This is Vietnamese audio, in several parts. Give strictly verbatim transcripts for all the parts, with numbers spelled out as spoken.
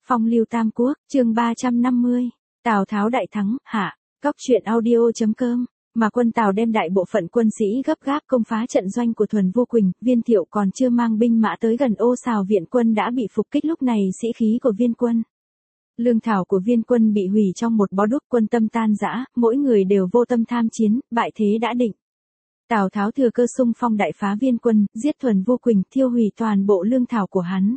Phong lưu Tam Quốc, chương ba trăm năm mươi, Tào Tháo đại thắng, hạ, Cóc truyện audio.com, mà quân Tào đem đại bộ phận quân sĩ gấp gáp công phá trận doanh của Thuần Vô Quỳnh, Viên Thiệu còn chưa mang binh mã tới gần Ô Sào viện quân đã bị phục kích. Lúc này sĩ khí của Viên quân, lương thảo của Viên quân bị hủy trong một bó đuốc, quân tâm tan rã, mỗi người đều vô tâm tham chiến, bại thế đã định. Tào Tháo thừa cơ xung phong đại phá Viên quân, giết Thuần Vô Quỳnh, thiêu hủy toàn bộ lương thảo của hắn.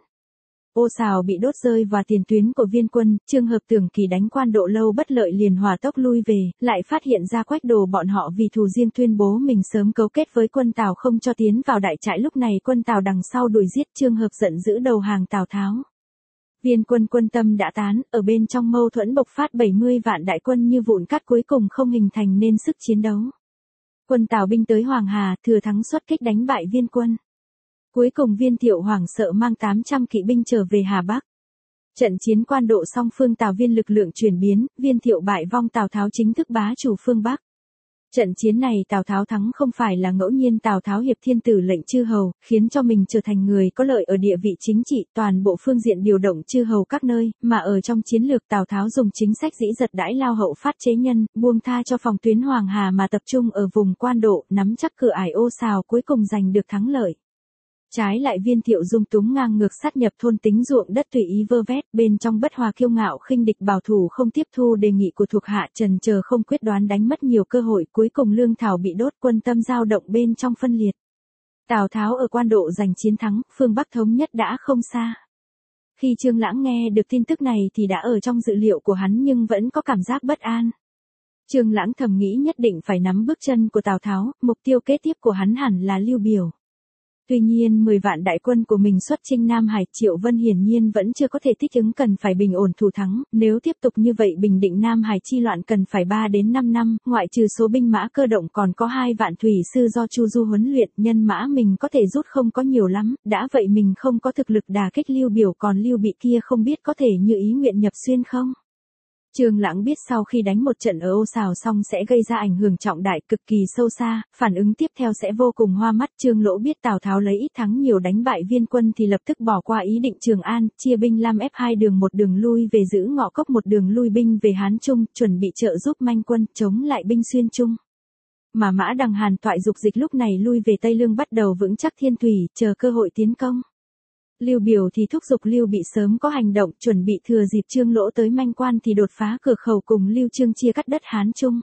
Ô Sào bị đốt rơi vào tiền tuyến của Viên quân, Trương Hợp tưởng kỳ đánh Quan Độ Lâu bất lợi liền hỏa tốc lui về, lại phát hiện ra Quách Đồ bọn họ vì thù riêng tuyên bố mình sớm cấu kết với quân Tào không cho tiến vào đại trại. Lúc này quân Tào đằng sau đuổi giết, Trương Hợp giận dữ đầu hàng Tào Tháo. Viên quân quân tâm đã tán, ở bên trong mâu thuẫn bộc phát, bảy mươi vạn đại quân như vụn cát cuối cùng không hình thành nên sức chiến đấu. Quân Tào binh tới Hoàng Hà, thừa thắng xuất kích đánh bại Viên quân. Cuối cùng Viên Thiệu hoảng sợ mang tám trăm kỵ binh trở về Hà Bắc. Trận chiến Quan Độ song phương Tào Viên lực lượng chuyển biến, Viên Thiệu bại vong, Tào Tháo chính thức bá chủ phương Bắc. Trận chiến này Tào Tháo thắng không phải là ngẫu nhiên, Tào Tháo hiệp thiên tử lệnh chư hầu, khiến cho mình trở thành người có lợi ở địa vị chính trị, toàn bộ phương diện điều động chư hầu các nơi, mà ở trong chiến lược Tào Tháo dùng chính sách dĩ giật đãi lao hậu phát chế nhân, buông tha cho phòng tuyến Hoàng Hà mà tập trung ở vùng Quan Độ, nắm chắc cửa ải Ô Sào, cuối cùng giành được thắng lợi. Trái lại Viên Thiệu dung túng ngang ngược sát nhập thôn tính ruộng đất tùy ý vơ vét, bên trong bất hòa kiêu ngạo khinh địch, bảo thủ không tiếp thu đề nghị của thuộc hạ, trần chờ không quyết đoán, đánh mất nhiều cơ hội, cuối cùng lương thảo bị đốt, quân tâm dao động bên trong phân liệt. Tào Tháo ở Quan Độ giành chiến thắng, phương Bắc thống nhất đã không xa. Khi Trương Lãng nghe được tin tức này thì đã ở trong dự liệu của hắn nhưng vẫn có cảm giác bất an. Trương Lãng thầm nghĩ nhất định phải nắm bước chân của Tào Tháo, mục tiêu kế tiếp của hắn hẳn là Lưu Biểu. Tuy nhiên mười vạn đại quân của mình xuất chinh Nam Hải, Triệu Vân hiển nhiên vẫn chưa có thể thích ứng, cần phải bình ổn thủ thắng, nếu tiếp tục như vậy bình định Nam Hải chi loạn cần phải ba đến năm năm, ngoại trừ số binh mã cơ động còn có hai vạn thủy sư do Chu Du huấn luyện, nhân mã mình có thể rút không có nhiều lắm, đã vậy mình không có thực lực đả kích Lưu Biểu, còn Lưu Bị kia không biết có thể như ý nguyện nhập xuyên không? Trương Lãng biết sau khi đánh một trận ở Ô Sào xong sẽ gây ra ảnh hưởng trọng đại, cực kỳ sâu xa, phản ứng tiếp theo sẽ vô cùng hoa mắt. Trương Lỗ biết Tào Tháo lấy ít thắng nhiều đánh bại Viên quân thì lập tức bỏ qua ý định Trường An, chia binh Lam ép hai đường, một đường lui về giữ Ngọ Cốc, một đường lui binh về Hán Trung, chuẩn bị trợ giúp Manh quân chống lại binh Xuyên Trung. Mà Mã Đằng Hàn Toại dục dịch lúc này lui về Tây Lương, bắt đầu vững chắc Thiên Thủy, chờ cơ hội tiến công. Lưu Biểu thì thúc giục Lưu Bị sớm có hành động, chuẩn bị thừa dịp Trương Lỗ tới Manh Quan thì đột phá cửa khẩu cùng Lưu Trương chia cắt đất Hán Trung.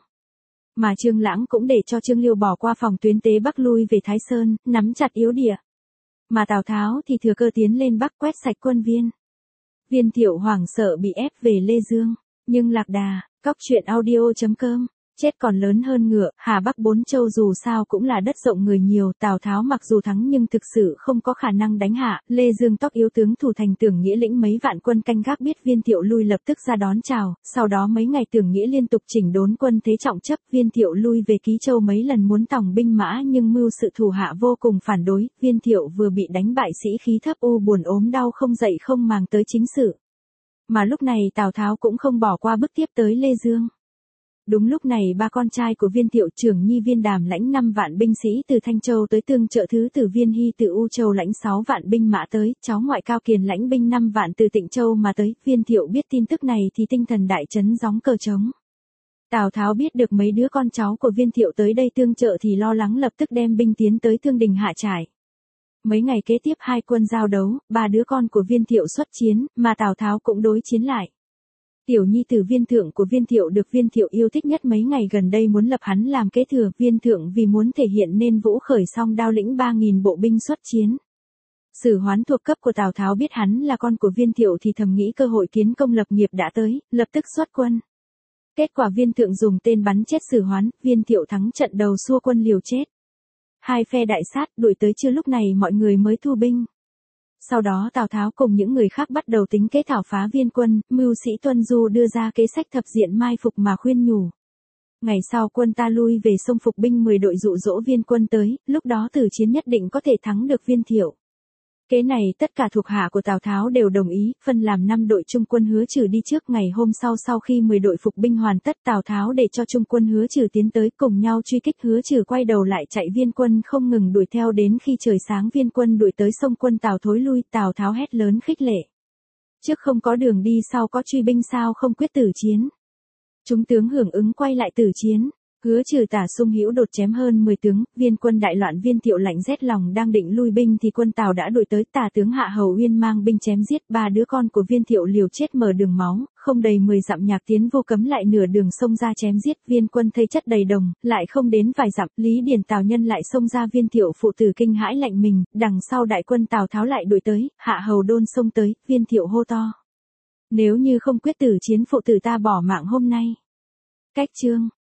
Mà Trương Lãng cũng để cho Trương Liêu bỏ qua phòng tuyến Tế Bắc lui về Thái Sơn, nắm chặt yếu địa. Mà Tào Tháo thì thừa cơ tiến lên Bắc quét sạch quân Viên. Viên Thiệu hoảng sợ bị ép về Lê Dương, nhưng lạc đà, Cóc truyện audio.com. Chết còn lớn hơn ngựa, Hà Bắc bốn châu dù sao cũng là đất rộng người nhiều, Tào Tháo mặc dù thắng nhưng thực sự không có khả năng đánh hạ. Lê Dương tóc yếu tướng thủ thành Tưởng Nghĩa lĩnh mấy vạn quân canh gác, biết Viên Thiệu lui lập tức ra đón chào, sau đó mấy ngày Tưởng Nghĩa liên tục chỉnh đốn quân thế trọng chấp. Viên Thiệu lui về Ký Châu mấy lần muốn tòng binh mã nhưng mưu sự thủ hạ vô cùng phản đối, Viên Thiệu vừa bị đánh bại sĩ khí thấp, u buồn ốm đau không dậy không màng tới chính sự. Mà lúc này Tào Tháo cũng không bỏ qua bước tiếp tới Lê Dương. Đúng lúc này ba con trai của Viên Thiệu, Trưởng Nhi Viên Đàm lãnh năm vạn binh sĩ từ Thanh Châu tới tương trợ, thứ tử Viên Hy từ U Châu lãnh sáu vạn binh mã tới, cháu ngoại Cao Kiền lãnh binh năm vạn từ Tịnh Châu mà tới. Viên Thiệu biết tin tức này thì tinh thần đại chấn, gióng cờ trống. Tào Tháo biết được mấy đứa con cháu của Viên Thiệu tới đây tương trợ thì lo lắng, lập tức đem binh tiến tới Thương Đình hạ trại. Mấy ngày kế tiếp hai quân giao đấu, ba đứa con của Viên Thiệu xuất chiến, mà Tào Tháo cũng đối chiến lại. Tiểu nhi tử Viên Thượng của Viên Thiệu được Viên Thiệu yêu thích nhất, mấy ngày gần đây muốn lập hắn làm kế thừa. Viên Thượng vì muốn thể hiện nên vũ khởi song đao lĩnh ba nghìn bộ binh xuất chiến. Sử Hoán thuộc cấp của Tào Tháo biết hắn là con của Viên Thiệu thì thầm nghĩ cơ hội kiến công lập nghiệp đã tới, lập tức xuất quân. Kết quả Viên Thượng dùng tên bắn chết Sử Hoán, Viên Thiệu thắng trận đầu, xua quân liều chết. Hai phe đại sát, đuổi tới trưa lúc này mọi người mới thu binh. Sau đó Tào Tháo cùng những người khác bắt đầu tính kế thảo phá Viên quân, mưu sĩ Tuân Du đưa ra kế sách thập diện mai phục mà khuyên nhủ. Ngày sau quân ta lui về sông phục binh mười đội dụ dỗ Viên quân tới, lúc đó tử chiến nhất định có thể thắng được Viên Thiệu. Kế này tất cả thuộc hạ của Tào Tháo đều đồng ý, phân làm năm đội trung quân Hứa Trừ đi trước. Ngày hôm sau sau khi mười đội phục binh hoàn tất, Tào Tháo để cho trung quân Hứa Trừ tiến tới cùng nhau truy kích. Hứa Trừ quay đầu lại chạy, Viên quân không ngừng đuổi theo, đến khi trời sáng Viên quân đuổi tới sông quân Tào thối lui. Tào Tháo hét lớn khích lệ. Trước không có đường đi sau có truy binh sao không quyết tử chiến. Chúng tướng hưởng ứng quay lại tử chiến. Hứa Trừ Tả Sung hữu đột chém hơn mười tướng, viên quân đại loạn. Viên Thiệu lạnh rét lòng đang định lui binh thì quân Tào đã đuổi tới. Tả tướng Hạ Hầu Uyên mang binh chém giết ba đứa con của Viên Thiệu liều chết mở đường máu, không đầy mười dặm Nhạc Tiến Vô cấm lại nửa đường xông ra chém giết. Viên quân thây chất đầy đồng, lại không đến vài dặm, Lý Điền Tào nhân lại xông ra. Viên Thiệu phụ tử kinh hãi lạnh mình, đằng sau đại quân Tào Tháo lại đuổi tới, Hạ Hầu Đôn xông tới, Viên Thiệu hô to: nếu như không quyết tử chiến phụ tử ta bỏ mạng hôm nay. Cách chương